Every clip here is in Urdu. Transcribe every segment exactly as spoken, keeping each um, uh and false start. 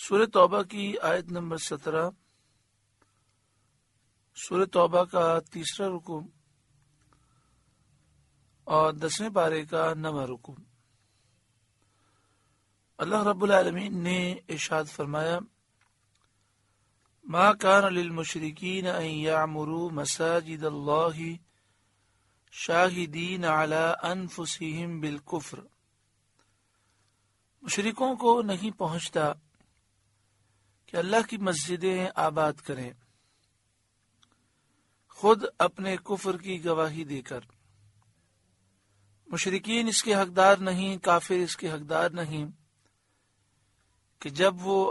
سورہ توبہ کی آیت نمبر سترہ، سورہ توبہ کا تیسرا رکوع اور دسویں پارے کا نواں رکوع۔ اللہ رب العالمین نے ارشاد فرمایا: ما کان للمشرکین ان یعمروا مساجد اللہ شاہدین علی انفسہم بالکفر۔ مشرکوں کو نہیں پہنچتا کہ اللہ کی مسجدیں آباد کریں خود اپنے کفر کی گواہی دے کر۔ مشرکین اس کے حقدار نہیں، کافر اس کے حقدار نہیں کہ جب وہ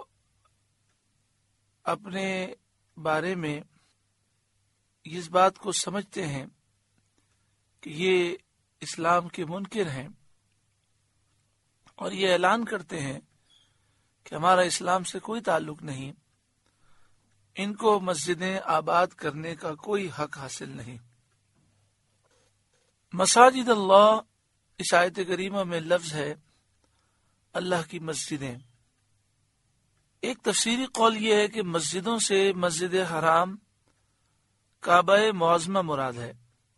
اپنے بارے میں اس بات کو سمجھتے ہیں کہ یہ اسلام کے منکر ہیں اور یہ اعلان کرتے ہیں کہ ہمارا اسلام سے کوئی تعلق نہیں، ان کو مسجدیں آباد کرنے کا کوئی حق حاصل نہیں۔ مساجد اللہ اس آیت کریمہ میں لفظ ہے اللہ کی مسجدیں۔ ایک تفسیری قول یہ ہے کہ مسجدوں سے مسجد حرام کعبہ معظمہ مراد ہے۔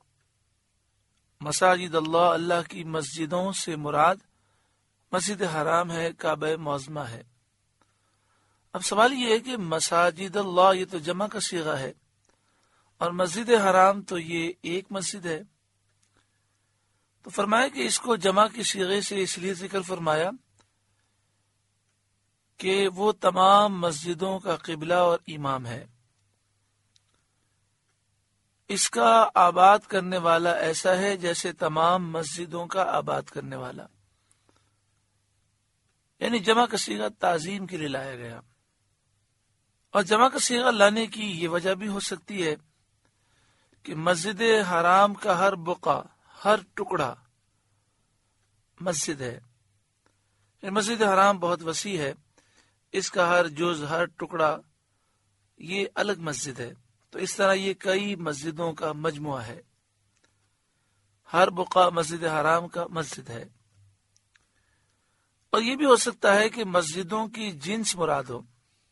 مساجد اللہ اللہ کی مسجدوں سے مراد مسجد حرام ہے، کعبہ معظمہ ہے۔ اب سوال یہ ہے کہ مساجد اللہ یہ تو جمع کا صیغہ ہے اور مسجد حرام تو یہ ایک مسجد ہے، تو فرمایا کہ اس کو جمع کے صیغے سے اس لیے ذکر فرمایا کہ وہ تمام مسجدوں کا قبلہ اور امام ہے۔ اس کا آباد کرنے والا ایسا ہے جیسے تمام مسجدوں کا آباد کرنے والا، یعنی جمع کا صیغہ تعظیم کے لیے لایا گیا۔ اور جمع کا صیغہ لانے کی یہ وجہ بھی ہو سکتی ہے کہ مسجد حرام کا ہر بقعہ، ہر ٹکڑا مسجد ہے۔ مسجد حرام بہت وسیع ہے، اس کا ہر جز، ہر ٹکڑا یہ الگ مسجد ہے، تو اس طرح یہ کئی مسجدوں کا مجموعہ ہے، ہر بقعہ مسجد حرام کا مسجد ہے۔ اور یہ بھی ہو سکتا ہے کہ مسجدوں کی جنس مراد ہو،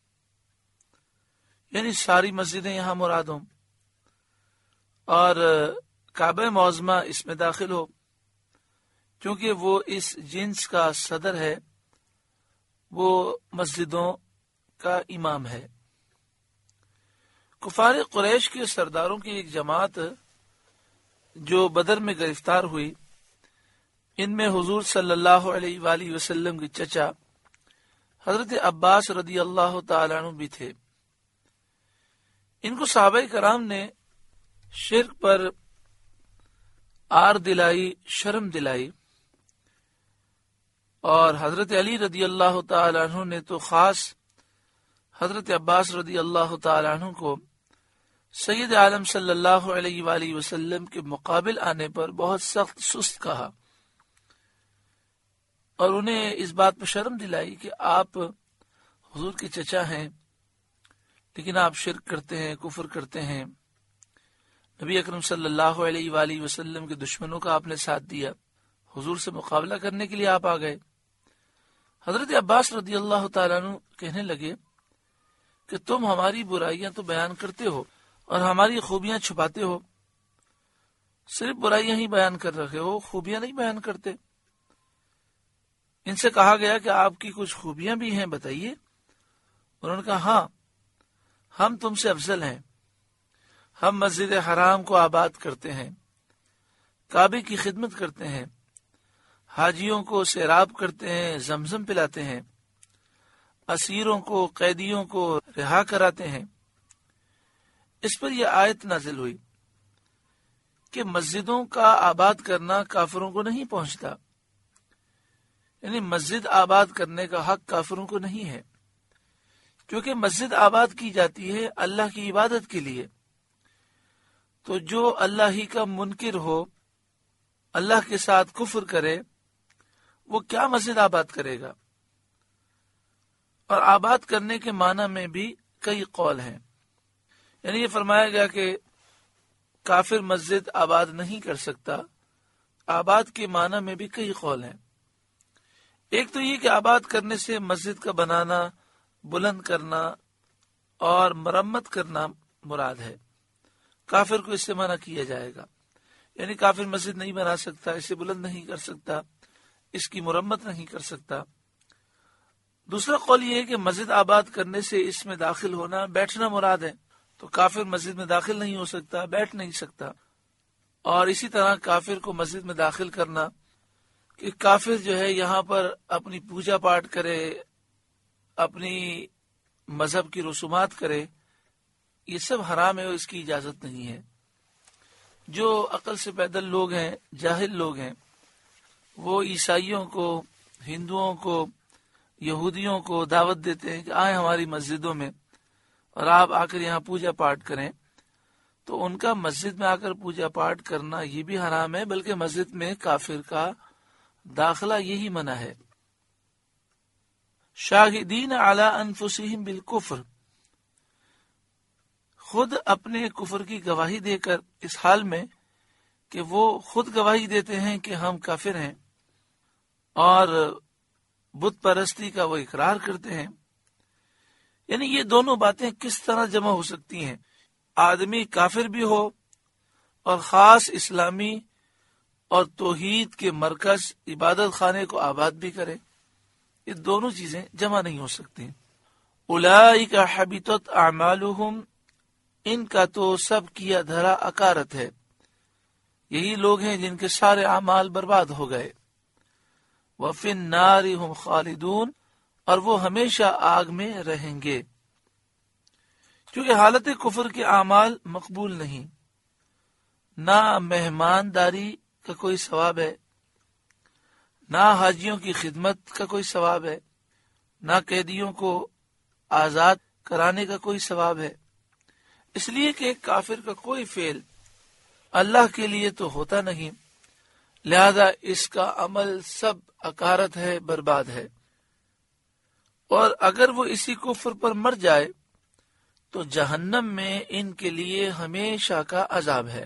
یعنی ساری مسجدیں یہاں مراد ہوں اور کعبہ معظمہ اس میں داخل ہو، کیونکہ وہ اس جنس کا صدر ہے، وہ مسجدوں کا امام ہے۔ کفار قریش کے سرداروں کی ایک جماعت جو بدر میں گرفتار ہوئی، ان میں حضور صلی اللہ علیہ وآلہ وسلم کے چچا حضرت عباس رضی اللہ تعالیٰ عنہ بھی تھے۔ ان کو صحابہ کرام نے شرک پر آر دلائی، شرم دلائی، اور حضرت علی رضی اللہ تعالیٰ عنہ نے تو خاص حضرت عباس رضی اللہ تعالیٰ عنہ کو سید عالم صلی اللہ علیہ وآلہ وسلم کے مقابل آنے پر بہت سخت سست کہا اور انہیں اس بات پر شرم دلائی کہ آپ حضور کے چچا ہیں لیکن آپ شرک کرتے ہیں، کفر کرتے ہیں، نبی اکرم صلی اللہ علیہ وآلہ وسلم کے دشمنوں کا آپ نے ساتھ دیا، حضور سے مقابلہ کرنے کے لیے آپ آ گئے۔ حضرت عباس رضی اللہ تعالیٰ عنہ کہنے لگے کہ تم ہماری برائیاں تو بیان کرتے ہو اور ہماری خوبیاں چھپاتے ہو، صرف برائیاں ہی بیان کر رہے ہو، خوبیاں نہیں بیان کرتے۔ ان سے کہا گیا کہ آپ کی کچھ خوبیاں بھی ہیں، بتائیے۔ انہوں نے کہا ہاں، ہم تم سے افضل ہیں، ہم مسجد حرام کو آباد کرتے ہیں، کعبے کی خدمت کرتے ہیں، حاجیوں کو سیراب کرتے ہیں، زمزم پلاتے ہیں، اسیروں کو، قیدیوں کو رہا کراتے ہیں۔ اس پر یہ آیت نازل ہوئی کہ مسجدوں کا آباد کرنا کافروں کو نہیں پہنچتا، یعنی مسجد آباد کرنے کا حق کافروں کو نہیں ہے، کیونکہ مسجد آباد کی جاتی ہے اللہ کی عبادت کے لیے۔ تو جو اللہ ہی کا منکر ہو، اللہ کے ساتھ کفر کرے، وہ کیا مسجد آباد کرے گا؟ اور آباد کرنے کے معنی میں بھی کئی قول ہیں، یعنی یہ فرمایا گیا کہ کافر مسجد آباد نہیں کر سکتا۔ آباد کے معنی میں بھی کئی قول ہیں۔ ایک تو یہ کہ آباد کرنے سے مسجد کا بنانا بلند کرنا اور مرمت کرنا مراد ہے. کافر کو اس سے منع کیا جائے گا، یعنی کافر مسجد نہیں بنا سکتا، اسے بلند نہیں کر سکتا، اس کی مرمت نہیں کر سکتا. دوسرا قول یہ ہے کہ مسجد آباد کرنے سے اس میں داخل ہونا، بیٹھنا مراد ہے، تو کافر مسجد میں داخل نہیں ہو سکتا، بیٹھ نہیں سکتا. اور اسی طرح کافر کو مسجد میں داخل کرنا کہ کافر جو ہے یہاں پر اپنی پوجا پاٹ کرے، اپنی مذہب کی رسومات کرے، یہ سب حرام ہے اور اس کی اجازت نہیں ہے. جو عقل سے پیدل لوگ ہیں، جاہل لوگ ہیں، وہ عیسائیوں کو، ہندوؤں کو، یہودیوں کو دعوت دیتے ہیں کہ آئیں ہماری مسجدوں میں اور آپ آ کر یہاں پوجا پاٹ کریں، تو ان کا مسجد میں آ کر پوجا پاٹ کرنا یہ بھی حرام ہے، بلکہ مسجد میں کافر کا داخلہ یہی منع ہے. شاہدین علی انفسہم بالکفر، خود اپنے کفر کی گواہی دے کر، اس حال میں کہ وہ خود گواہی دیتے ہیں کہ ہم کافر ہیں اور بت پرستی کا وہ اقرار کرتے ہیں. یعنی یہ دونوں باتیں کس طرح جمع ہو سکتی ہیں؟ آدمی کافر بھی ہو اور خاص اسلامی اور توحید کے مرکز عبادت خانے کو آباد بھی کرے، یہ دونوں چیزیں جمع نہیں ہو سکتی. اولئک حبطت اعمالہم، ان کا تو سب کیا دھرا اکارت ہے، یہی لوگ ہیں جن کے سارے اعمال برباد ہو گئے. وفی النار ہم خالدون، اور وہ ہمیشہ آگ میں رہیں گے. کیونکہ حالت کفر کے اعمال مقبول نہیں، نہ مہمانداری کا کوئی ثواب ہے، نہ حاجیوں کی خدمت کا کوئی ثواب ہے، نہ قیدیوں کو آزاد کرانے کا کوئی ثواب ہے. اس لیے کہ ایک کافر کا کوئی فعل اللہ کے لیے تو ہوتا نہیں، لہذا اس کا عمل سب اکارت ہے، برباد ہے. اور اگر وہ اسی کفر پر مر جائے تو جہنم میں ان کے لیے ہمیشہ کا عذاب ہے.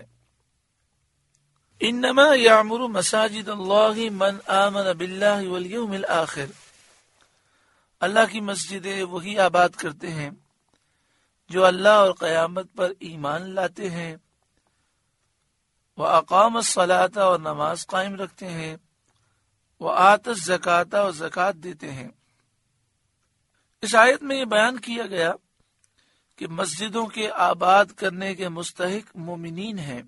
انما یعمر مساجد اللہ من آمن باللہ والیوم الآخر، اللہ کی مسجدیں وہی آباد کرتے ہیں جو اللہ اور قیامت پر ایمان لاتے ہیں، وَأَقَامَ الصَّلَاةَ اور نماز قائم رکھتے ہیں، وَآتَ الزَّكَاةَ اور زکوٰۃ دیتے ہیں. اس آیت میں یہ بیان کیا گیا کہ مسجدوں کے آباد کرنے کے مستحق مومنین ہیں.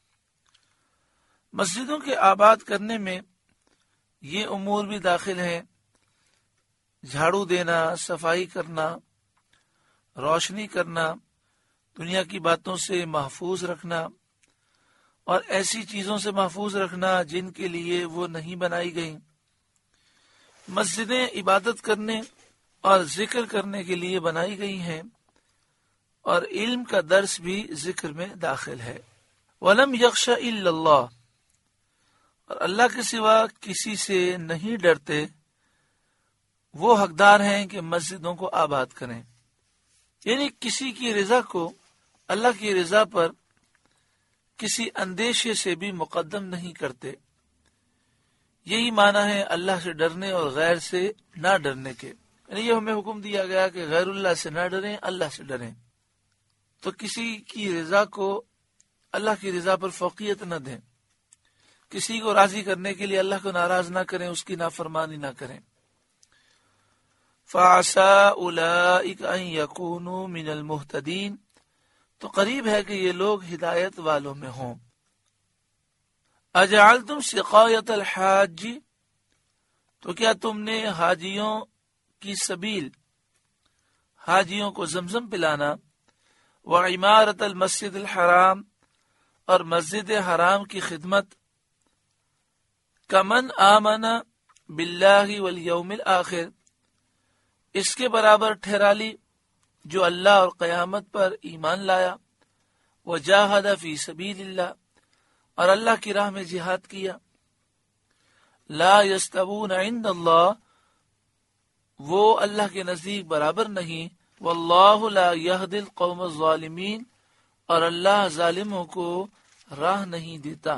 مسجدوں کے آباد کرنے میں یہ امور بھی داخل ہیں: جھاڑو دینا، صفائی کرنا، روشنی کرنا، دنیا کی باتوں سے محفوظ رکھنا اور ایسی چیزوں سے محفوظ رکھنا جن کے لیے وہ نہیں بنائی گئیں. مسجدیں عبادت کرنے اور ذکر کرنے کے لیے بنائی گئی ہیں، اور علم کا درس بھی ذکر میں داخل ہے. وَلَمْ يَخْشَ إِلَّا اللَّهُ، اور اللہ کے سوا کسی سے نہیں ڈرتے وہ حقدار ہیں کہ مسجدوں کو آباد کریں. یعنی کسی کی رضا کو اللہ کی رضا پر کسی اندیشے سے بھی مقدم نہیں کرتے. یہی معنی ہے اللہ سے ڈرنے اور غیر سے نہ ڈرنے کے. یعنی یہ ہمیں حکم دیا گیا کہ غیر اللہ سے نہ ڈریں، اللہ سے ڈریں. تو کسی کی رضا کو اللہ کی رضا پر فوقیت نہ دیں، کسی کو راضی کرنے کے لیے اللہ کو ناراض نہ کریں، اس کی نافرمانی نہ کریں. فَعَسَىٰ أُولَٰئِكَ أَن يَكُونُوا مِنَ الْمُهْتَدِينَ، تو قریب ہے کہ یہ لوگ ہدایت والوں میں ہوں. اجعلتم سقایت الحاج، تو کیا تم نے حاجیوں کی سبیل، حاجیوں کو زمزم پلانا، وعمارت المسجد الحرام، اور مسجد حرام کی خدمت، کمن آمن باللہ والیوم الآخر، اس کے برابر ٹھہرا لی جو اللہ اور قیامت پر ایمان لایا، وجاہد فی سبیل اللہ، اور اللہ کی راہ میں جہاد کیا. لا یستوون عند اللہ، وہ اللہ کے نزدیک برابر نہیں. واللہ لا یہدی القوم الظالمین، اور اللہ ظالموں کو راہ نہیں دیتا.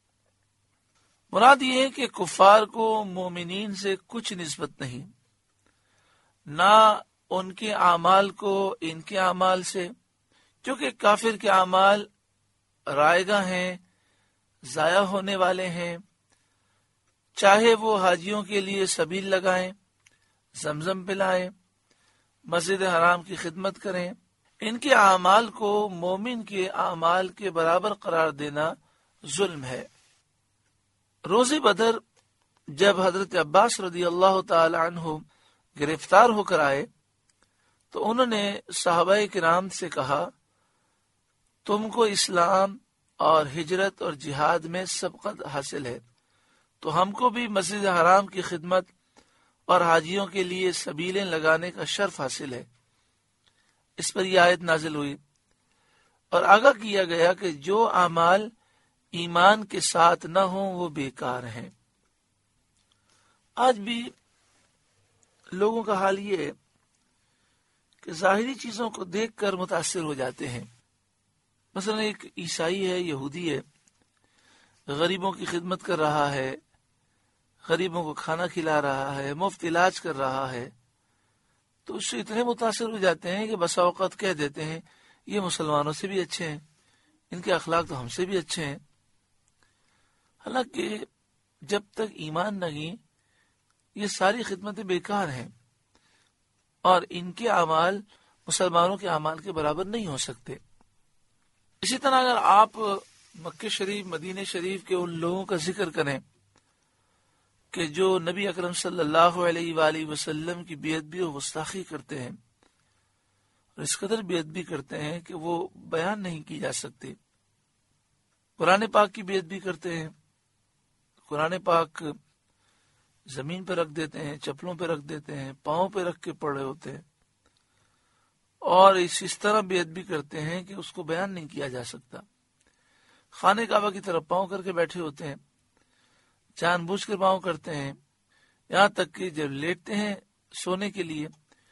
مراد یہ ہے کہ کفار کو مومنین سے کچھ نسبت نہیں، نہ ان کے اعمال کو ان کے اعمال سے، کیونکہ کافر کے اعمال رائگاں ہیں، ضائع ہونے والے ہیں، چاہے وہ حاجیوں کے لیے سبیل لگائیں، زمزم پلائیں، مسجد حرام کی خدمت کریں، ان کے اعمال کو مومن کے اعمال کے برابر قرار دینا ظلم ہے۔ روز بدر جب حضرت عباس رضی اللہ تعالی عنہ گرفتار ہو کر آئے تو انہوں نے صحابہ کرام سے کہا، تم کو اسلام اور ہجرت اور جہاد میں سبقت حاصل ہے، تو ہم کو بھی مسجد حرام کی خدمت اور حاجیوں کے لیے سبیلیں لگانے کا شرف حاصل ہے۔ اس پر یہ آیت نازل ہوئی اور آگاہ کیا گیا کہ جو اعمال ایمان کے ساتھ نہ ہوں وہ بیکار ہیں۔ آج بھی لوگوں کا حال یہ ہے کہ ظاہری چیزوں کو دیکھ کر متاثر ہو جاتے ہیں۔ مثلا ایک عیسائی ہے، یہودی ہے، غریبوں کی خدمت کر رہا ہے، غریبوں کو کھانا کھلا رہا ہے، مفت علاج کر رہا ہے، تو اس سے اتنے متاثر ہو جاتے ہیں کہ بسا اوقات کہہ دیتے ہیں یہ مسلمانوں سے بھی اچھے ہیں، ان کے اخلاق تو ہم سے بھی اچھے ہیں۔ حالانکہ جب تک ایمان نہیں یہ ساری خدمتیں بیکار ہیں اور ان کے اعمال مسلمانوں کے اعمال کے برابر نہیں ہو سکتے۔ اسی طرح اگر آپ مکہ شریف، مدینہ شریف کے ان لوگوں کا ذکر کریں کہ جو نبی اکرم صلی اللہ علیہ وآلہ وسلم کی بے ادبی و گستاخی کرتے ہیں اور اس قدر بے ادبی کرتے ہیں کہ وہ بیان نہیں کی جا سکتی، قرآن پاک کی بے ادبی کرتے ہیں، قرآن پاک زمین پہ رکھ دیتے ہیں، چپلوں پہ رکھ دیتے ہیں، پاؤں پہ رکھ کے پڑھ رہے ہوتے ہیں، اور اس اس طرح بے ادبی کرتے ہیں کہ اس کو بیان نہیں کیا جا سکتا۔ خانہ کعبہ کی طرف پاؤں کر کے بیٹھے ہوتے ہیں، جان بوجھ کر پاؤں کرتے ہیں، یہاں تک کہ جب لیٹتے ہیں سونے کے لیے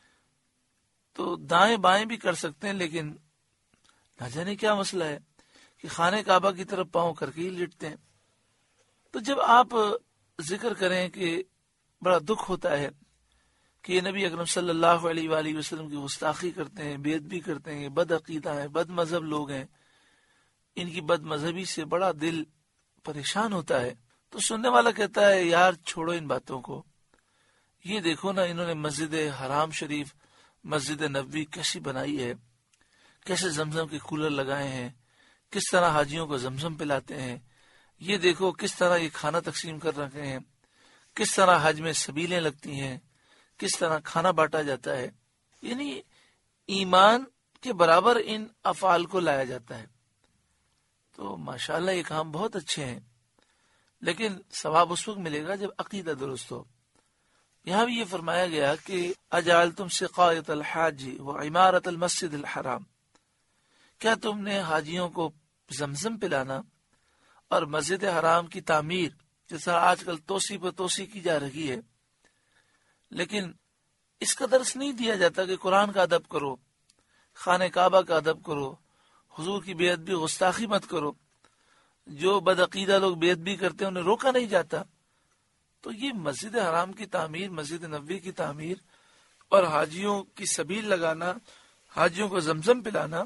تو دائیں بائیں بھی کر سکتے ہیں، لیکن نہ جانے کیا مسئلہ ہے کہ خانہ کعبہ کی طرف پاؤں کر کے ہی لیٹتے ہیں۔ تو جب آپ ذکر کریں کہ بڑا دکھ ہوتا ہے کہ یہ نبی اکرم صلی اللہ علیہ وآلہ وسلم کی گستاخی کرتے ہیں، بے ادبی کرتے ہیں، بد عقیدہ ہیں، بد مذہب لوگ ہیں، ان کی بد مذہبی سے بڑا دل پریشان ہوتا ہے، تو سننے والا کہتا ہے یار چھوڑو ان باتوں کو، یہ دیکھو نا انہوں نے مسجد حرام شریف، مسجد نبوی کیسی بنائی ہے، کیسے زمزم کے کولر لگائے ہیں، کس طرح حاجیوں کو زمزم پلاتے ہیں، یہ دیکھو کس طرح یہ کھانا تقسیم کر رکھے ہیں، کس طرح حج میں سبیلیں لگتی ہیں، کس طرح کھانا بانٹا جاتا ہے، یعنی ایمان کے برابر ان افعال کو لایا جاتا ہے۔ تو ماشاءاللہ یہ کام بہت اچھے ہیں، لیکن ثواب اس وقت ملے گا جب عقیدہ درست ہو۔ یہاں بھی یہ فرمایا گیا کہ اجعلتم سقایۃ الحاج وعمارۃ المسجد الحرام، کیا تم نے حاجیوں کو زمزم پلانا اور مسجد حرام کی تعمیر، جیسا آج کل توسیع پر توسیع کی جا رہی ہے، لیکن اس کا درس نہیں دیا جاتا کہ قرآن کا ادب کرو، خانہ کعبہ کا ادب کرو، حضور کی بے ادبی گستاخی مت کرو، جو بدعقیدہ لوگ بے ادبی کرتے ہیں انہیں روکا نہیں جاتا۔ تو یہ مسجد حرام کی تعمیر، مسجد نبوی کی تعمیر اور حاجیوں کی سبیل لگانا، حاجیوں کو زمزم پلانا،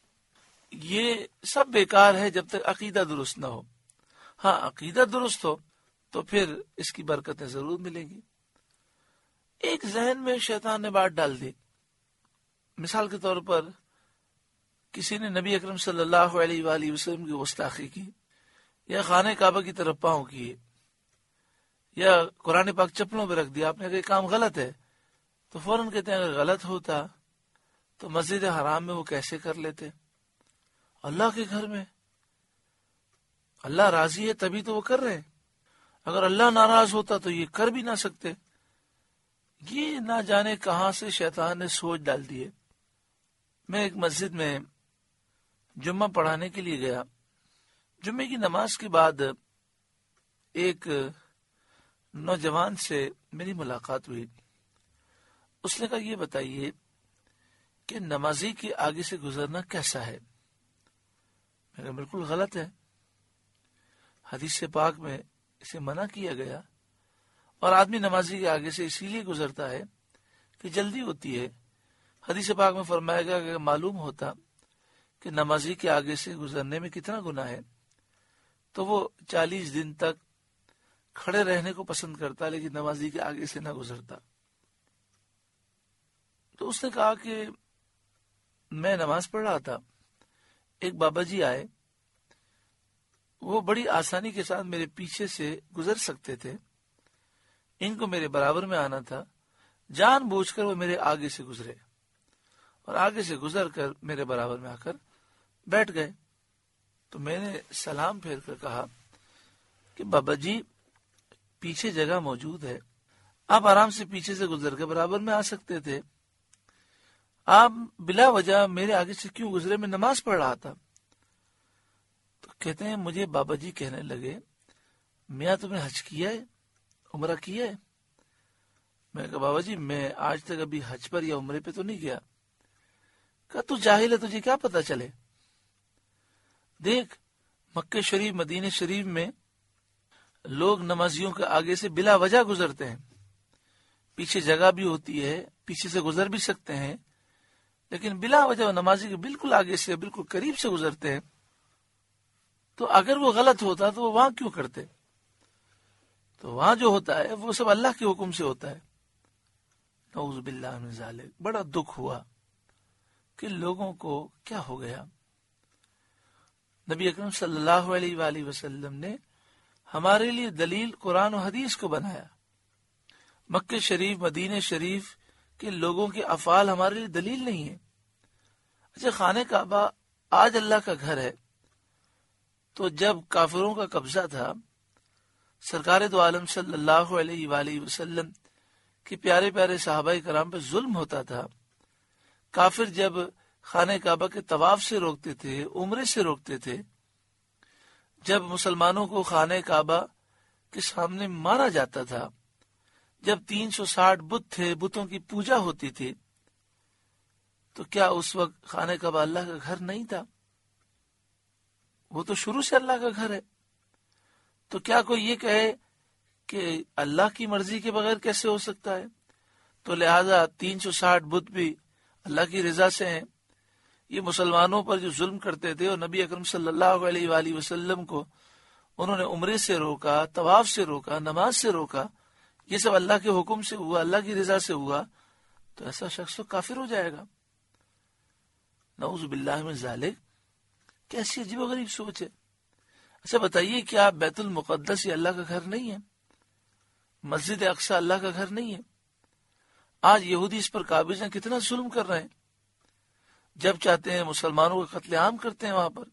یہ سب بیکار ہے جب تک عقیدہ درست نہ ہو۔ ہاں عقیدہ درست ہو تو پھر اس کی برکتیں ضرور ملیں گی۔ ایک ذہن میں شیطان نے بات ڈال دی، مثال کے طور پر کسی نے نبی اکرم صلی اللہ علیہ وآلہ وسلم کی گستاخی کی، یا خانہ کعبہ کی طرف پاؤں کیے، یا قرآن پاک چپلوں پہ رکھ دیا، آپ نے کہا کام غلط ہے، تو فوراً کہتے ہیں اگر غلط ہوتا تو مسجد حرام میں وہ کیسے کر لیتے؟ اللہ کے گھر میں اللہ راضی ہے تبھی تو وہ کر رہے ہیں، اگر اللہ ناراض ہوتا تو یہ کر بھی نہ سکتے۔ یہ نہ جانے کہاں سے شیطان نے سوچ ڈال دی ہے۔ میں ایک مسجد میں جمعہ پڑھانے کے لیے گیا، جمعے کی نماز کے بعد ایک نوجوان سے میری ملاقات ہوئی۔ اس نے کہا یہ بتائیے کہ نمازی کے آگے سے گزرنا کیسا ہے؟ میں کہا بالکل غلط ہے، حدیث پاک میں اسے منع کیا گیا، اور آدمی نمازی کے آگے سے اسی لیے گزرتا ہے کہ جلدی ہوتی ہے، حدیث پاک میں فرمایا گیا کہ معلوم ہوتا کہ نمازی کے آگے سے گزرنے میں کتنا گناہ ہے تو وہ چالیس دن تک کھڑے رہنے کو پسند کرتا لیکن نمازی کے آگے سے نہ گزرتا۔ تو اس نے کہا کہ میں نماز پڑھ رہا تھا، ایک بابا جی آئے، وہ بڑی آسانی کے ساتھ میرے پیچھے سے گزر سکتے تھے، ان کو میرے برابر میں آنا تھا، جان بوجھ کر وہ میرے آگے سے گزرے اور آگے سے گزر کر میرے برابر میں آ کر بیٹھ گئے۔ تو میں نے سلام پھیر کر کہا کہ بابا جی پیچھے جگہ موجود ہے، آپ آرام سے پیچھے سے گزر کے برابر میں آ سکتے تھے، آپ بلا وجہ میرے آگے سے کیوں گزرے؟ میں نماز پڑھ رہا تھا۔ تو کہتے ہیں مجھے بابا جی کہنے لگے میاں تم نے حج کیا ہے، عمرہ کیا ہے؟ میں کہا بابا جی میں آج تک ابھی حج پر یا عمرے پہ تو نہیں گیا۔ کہا تو جاہل ہے، تجھے کیا پتا چلے؟ دیکھ مکہ شریف مدینہ شریف میں لوگ نمازیوں کے آگے سے بلا وجہ گزرتے ہیں، پیچھے جگہ بھی ہوتی ہے، پیچھے سے گزر بھی سکتے ہیں، لیکن بلا وجہ نمازی کے بالکل آگے سے بالکل قریب سے گزرتے ہیں۔ تو اگر وہ غلط ہوتا تو وہ وہاں کیوں کرتے؟ تو وہاں جو ہوتا ہے وہ سب اللہ کے حکم سے ہوتا ہے۔ نعوذ باللہ من ذالک۔ بڑا دکھ ہوا کہ لوگوں کو کیا ہو گیا۔ نبی اکرم صلی اللہ علیہ وآلہ وسلم نے ہمارے لیے دلیل قرآن و حدیث کو بنایا، مکہ شریف مدینہ شریف کے لوگوں کے افعال ہمارے لیے دلیل نہیں ہے۔ اچھا خانہ کعبہ آج اللہ کا گھر ہے، تو جب کافروں کا قبضہ تھا، سرکار دو عالم صلی اللہ علیہ وآلہ وسلم کے پیارے پیارے صحابہ کرام پہ ظلم ہوتا تھا، کافر جب خانہ کعبہ کے طواف سے روکتے تھے، عمرے سے روکتے تھے، جب مسلمانوں کو خانہ کعبہ کے سامنے مارا جاتا تھا، جب تین سو ساٹھ بت تھے، بتوں کی پوجا ہوتی تھی، تو کیا اس وقت خانہ کعبہ اللہ کا گھر نہیں تھا؟ وہ تو شروع سے اللہ کا گھر ہے۔ تو کیا کوئی یہ کہے کہ اللہ کی مرضی کے بغیر کیسے ہو سکتا ہے؟ تو لہذا تین سو ساٹھ بت بھی اللہ کی رضا سے ہیں۔ یہ مسلمانوں پر جو ظلم کرتے تھے اور نبی اکرم صلی اللہ علیہ وآلہ وسلم کو انہوں نے عمرے سے روکا، طواف سے روکا، نماز سے روکا، یہ سب اللہ کے حکم سے ہوا، اللہ کی رضا سے ہوا، تو ایسا شخص تو کافر ہو جائے گا۔ نعوذ باللہ من ذالک۔ کیسی عجیب و غریب سوچ ہے۔ اچھا بتائیے کیا بیت المقدس یہ اللہ کا گھر نہیں ہے؟ مسجد اقصی اللہ کا گھر نہیں ہے؟ آج یہودی اس پر قابض ہیں، کتنا ظلم کر رہے ہیں، جب چاہتے ہیں مسلمانوں کا قتل عام کرتے ہیں وہاں پر۔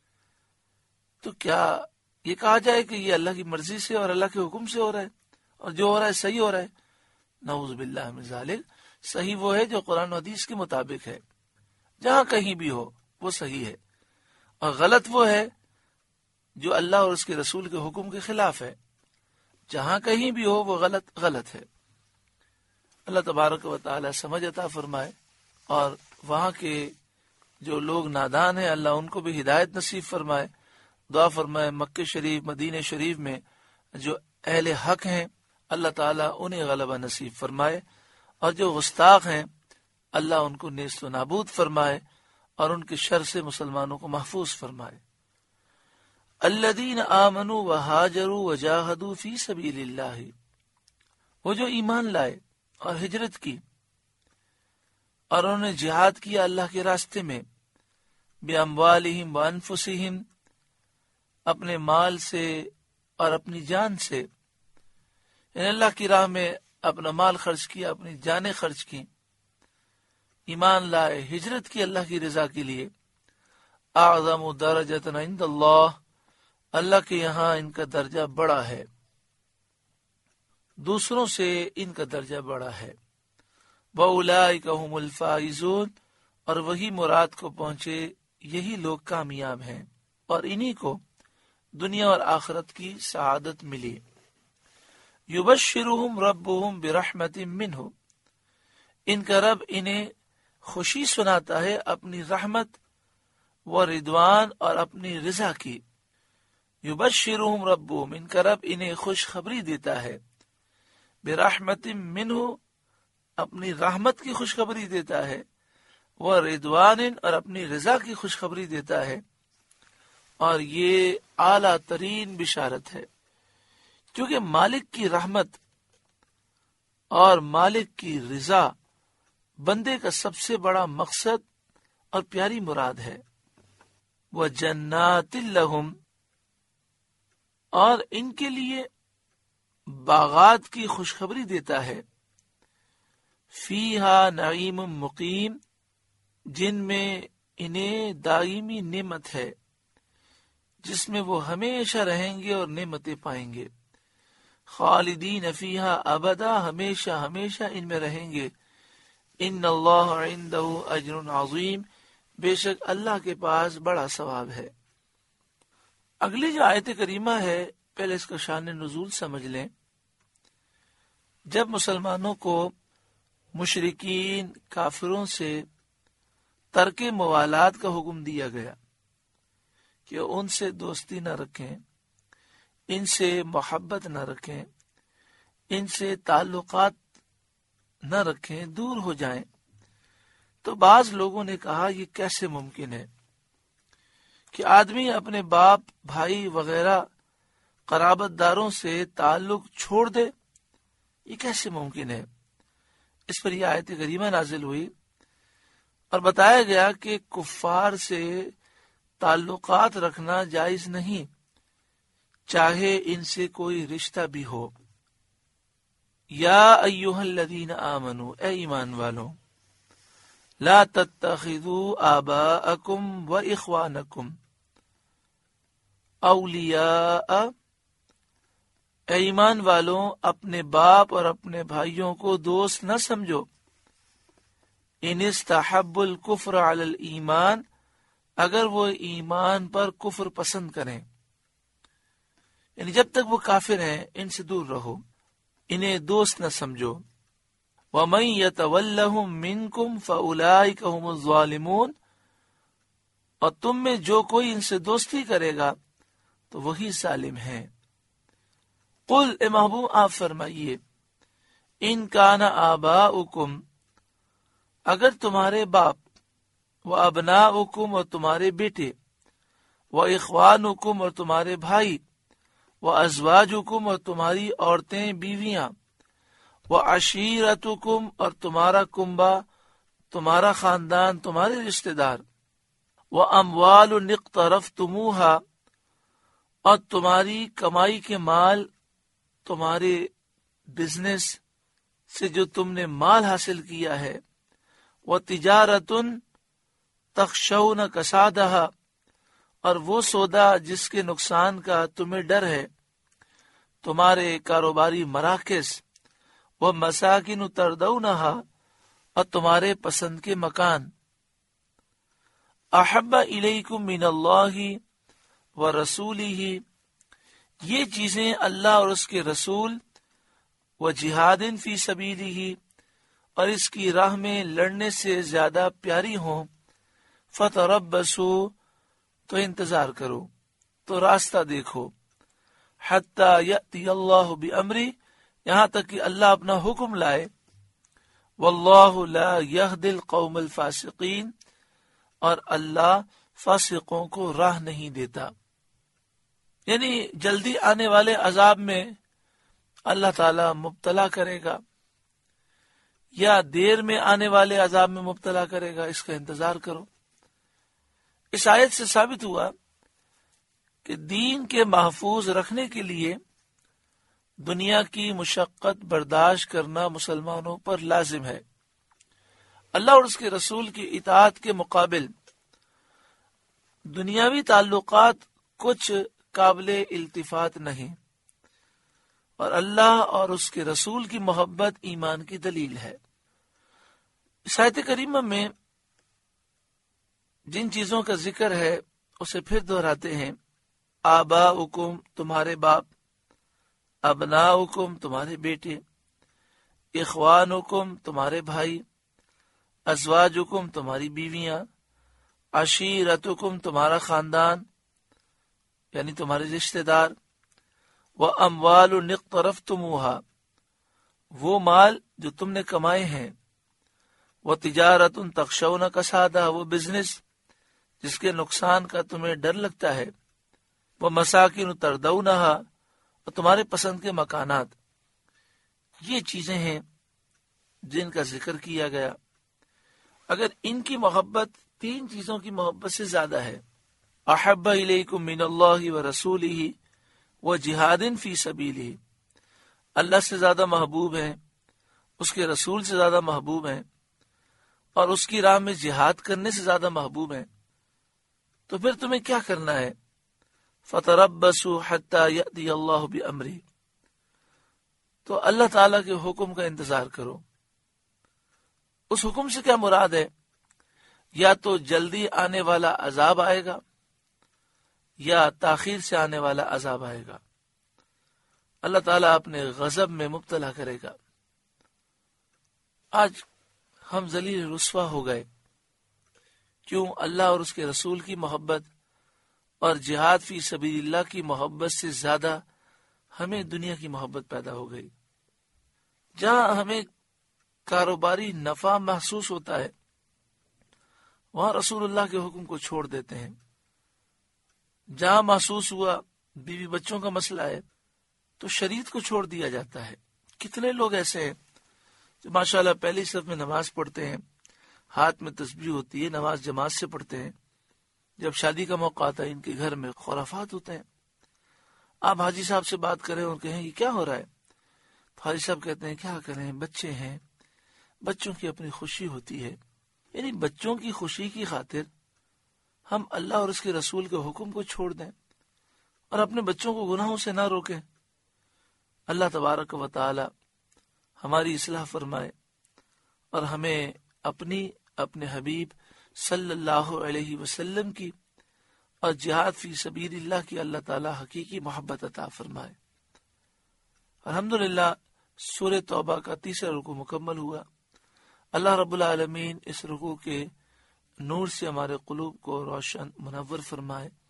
تو کیا یہ کہا جائے کہ یہ اللہ کی مرضی سے اور اللہ کے حکم سے ہو رہا ہے اور جو ہو رہا ہے صحیح ہو رہا ہے؟ نعوذ باللہ من ذالک۔ صحیح وہ ہے جو قرآن و حدیث کے مطابق ہے، جہاں کہیں بھی ہو وہ صحیح ہے، اور غلط وہ ہے جو اللہ اور اس کے رسول کے حکم کے خلاف ہے، جہاں کہیں بھی ہو وہ غلط غلط ہے۔ اللہ تبارک و تعالی سمجھ عطا فرمائے، اور وہاں کے جو لوگ نادان ہیں اللہ ان کو بھی ہدایت نصیب فرمائے۔ دعا فرمائے مکہ شریف مدینہ شریف میں جو اہل حق ہیں اللہ تعالیٰ انہیں غلبہ نصیب فرمائے، اور جو گستاخ ہیں اللہ ان کو نیست و نابود فرمائے اور ان کے شر سے مسلمانوں کو محفوظ فرمائے۔ الذین آمنوا وہاجروا وجاہدوا فی سبیل اللہ، وہ جو ایمان لائے اور ہجرت کی اور انہوں نے جہاد کیا اللہ کے راستے میں، باموالہم وانفسہم، اپنے مال سے اور اپنی جان سے، یعنی اللہ کی راہ میں اپنا مال خرچ کیا، اپنی جانیں خرچ کی، ایمان لائے، ہجرت کی اللہ کی رضا کے لیے، اعظم درجۃ عند اللہ، اللہ کے یہاں ان کا درجہ بڑا ہے، دوسروں سے ان کا درجہ بڑا ہے۔ وَأُولَئِكَ هُمُ الْفَائِزُونَ، اور وہی مراد کو پہنچے، یہی لوگ کامیاب ہیں، اور انہی کو دنیا اور آخرت کی سعادت ملی۔ یبشرہم ربہم برحمت منہ، ان کا رب انہیں خوشی سناتا ہے اپنی رحمت و رضوان اور اپنی رضا کی۔ یبشرہم ربہم، ان کا رب انہیں خوشخبری دیتا ہے، برحمت منہ، اپنی رحمت کی خوشخبری دیتا ہے، وہ رضوان اور اپنی رضا کی خوشخبری دیتا ہے، اور یہ اعلیٰ ترین بشارت ہے، کیونکہ مالک کی رحمت اور مالک کی رضا بندے کا سب سے بڑا مقصد اور پیاری مراد ہے۔ وَجَنَّاتٍ لَهُمْ، اور ان کے لیے باغات کی خوشخبری دیتا ہے، فیہا نعیم مقیم، جن میں انہیں دائمی نعمت ہے، جس میں وہ ہمیشہ رہیں گے اور نعمتیں پائیں گے، خالدین فیہا ابدا، ہمیشہ ہمیشہ ان میں رہیں گے، ان اللہ عندہ اجر عظیم، بے شک اللہ کے پاس بڑا ثواب ہے۔ اگلی جو آیت کریمہ ہے، پہلے اس کا شان نزول سمجھ لیں۔ جب مسلمانوں کو مشرکین کافروں سے ترک موالات کا حکم دیا گیا کہ ان سے دوستی نہ رکھیں، ان سے محبت نہ رکھیں، ان سے تعلقات نہ رکھیں، دور ہو جائیں، تو بعض لوگوں نے کہا یہ کیسے ممکن ہے کہ آدمی اپنے باپ، بھائی وغیرہ قرابت داروں سے تعلق چھوڑ دے، یہ کیسے ممکن ہے؟ اس پر یہ آیت کریمہ نازل ہوئی اور بتایا گیا کہ کفار سے تعلقات رکھنا جائز نہیں، چاہے ان سے کوئی رشتہ بھی ہو۔ یا ایھا الذین آمنوا، اے ایمان والو، لا تتخذوا آباءکم و اخوانکم اولیاء، اے ایمان والوں اپنے باپ اور اپنے بھائیوں کو دوست نہ سمجھو، ان استحبوا الکفر علی الایمان، اگر وہ ایمان پر کفر پسند کریں، یعنی جب تک وہ کافر ہیں ان سے دور رہو، انہیں دوست نہ سمجھو۔ وَمَن يَتَوَلَّهُم مِّنكُمْ فَأُولَٰئِكَ هُمُ الظَّالِمُونَ، اور تم میں جو کوئی ان سے دوستی کرے گا تو وہی ظالم ہیں۔ قل، اے محبوب آپ فرمائیے، ان کان آباؤکم، اگر تمہارے باپ، و ابناؤکم اور تمہارے بیٹے، و اخوانکم اور تمہارے بھائی، و ازواجکم اور تمہاری عورتیں بیویاں، و عشیرتکم اور تمہارا کنبہ، تمہارا خاندان، تمہارے رشتہ دار، و اموال اقترفتموہا اور تمہاری کمائی کے مال، تمہارے بزنس سے جو تم نے مال حاصل کیا ہے، و تجارت تخشون کسادہا اور وہ سودا جس کے نقصان کا تمہیں ڈر ہے، تمہارے کاروباری مراکز، وہ مساکن تردونہا اور تمہارے پسند کے مکان، احب الیکم من اللہ و رسولہ، یہ چیزیں اللہ اور اس کے رسول، و جہاد فی سبیلہ اور اس کی راہ میں لڑنے سے زیادہ پیاری ہوں، فتربصوا تو انتظار کرو، تو راستہ دیکھو، حتی یأتی اللہ بامری، یہاں تک کہ اللہ اپنا حکم لائے، واللہ لا یہدی القوم الفاسقین، اور اللہ فاسقوں کو راہ نہیں دیتا۔ یعنی جلدی آنے والے عذاب میں اللہ تعالی مبتلا کرے گا یا دیر میں آنے والے عذاب میں مبتلا کرے گا، اس کا انتظار کرو۔ اس آیت سے ثابت ہوا کہ دین کے محفوظ رکھنے کے لیے دنیا کی مشقت برداشت کرنا مسلمانوں پر لازم ہے۔ اللہ اور اس کے رسول کی اطاعت کے مقابل دنیاوی تعلقات کچھ قابل التفات نہیں، اور اللہ اور اس کے رسول کی محبت ایمان کی دلیل ہے۔ اس آیت کریمہ میں جن چیزوں کا ذکر ہے اسے پھر دہراتے ہیں۔ آباؤکم تمہارے باپ، ابناؤکم تمہارے بیٹے، اخوانکم تمہارے بھائی، ازواجکم تمہاری بیویاں، عشیرتکم تمہارا خاندان یعنی تمہارے رشتہ دار، و اموال اقترفتموہا وہ مال جو تم نے کمائے ہیں، وہ تجارت ان تخشون کسادہ، وہ بزنس جس کے نقصان کا تمہیں ڈر لگتا ہے، وہ مساکن تردونہا، اور تمہارے پسند کے مکانات. یہ چیزیں ہیں جن کا ذکر کیا گیا. اگر ان کی محبت تین چیزوں کی محبت سے زیادہ ہے، احب الیکم من اللہ ورسولہ وجہاد فی سبیلہ، اللہ سے زیادہ محبوب ہیں، اس کے رسول سے زیادہ محبوب ہیں، اور اس کی راہ میں جہاد کرنے سے زیادہ محبوب ہیں، تو پھر تمہیں کیا کرنا ہے؟ فَتَرَبَّصُوا حَتَّى يَأْتِيَ اللَّهُ بِأَمْرِهِ، تو اللہ تعالیٰ کے حکم کا انتظار کرو. اس حکم سے کیا مراد ہے؟ یا تو جلدی آنے والا عذاب آئے گا یا تاخیر سے آنے والا عذاب آئے گا. اللہ تعالیٰ اپنے غضب میں مبتلا کرے گا. آج ہم ذلیل رسوا ہو گئے. کیوں؟ اللہ اور اس کے رسول کی محبت اور جہاد فی سبیل اللہ کی محبت سے زیادہ ہمیں دنیا کی محبت پیدا ہو گئی. جہاں ہمیں کاروباری نفع محسوس ہوتا ہے وہاں رسول اللہ کے حکم کو چھوڑ دیتے ہیں. جہاں محسوس ہوا بیوی بچوں کا مسئلہ ہے تو شریعت کو چھوڑ دیا جاتا ہے. کتنے لوگ ایسے ہیں جو ماشاءاللہ پہلی صف میں نماز پڑھتے ہیں، ہاتھ میں تسبیح ہوتی ہے، نماز جماعت سے پڑھتے ہیں. جب شادی کا موقع آتا ہے ان کے گھر میں خرافات ہوتے ہیں. آپ حاجی صاحب سے بات کریں اور کہیں یہ کیا ہو رہا ہے، تو حاجی صاحب کہتے ہیں کیا کریں، بچے ہیں، بچوں کی اپنی خوشی ہوتی ہے. یعنی بچوں کی خوشی کی خاطر ہم اللہ اور اس کے رسول کے حکم کو چھوڑ دیں اور اپنے بچوں کو گناہوں سے نہ روکیں. اللہ تبارک و تعالی ہماری اصلاح فرمائے اور ہمیں اپنی اپنے حبیب صلی اللہ علیہ وسلم کی اور جہاد فی سبیل اللہ کی اللہ تعالی حقیقی محبت عطا فرمائے. الحمدللہ سورہ توبہ کا تیسرا رکوع مکمل ہوا. اللہ رب العالمین اس رکوع کے نور سے ہمارے قلوب کو روشن منور فرمائے.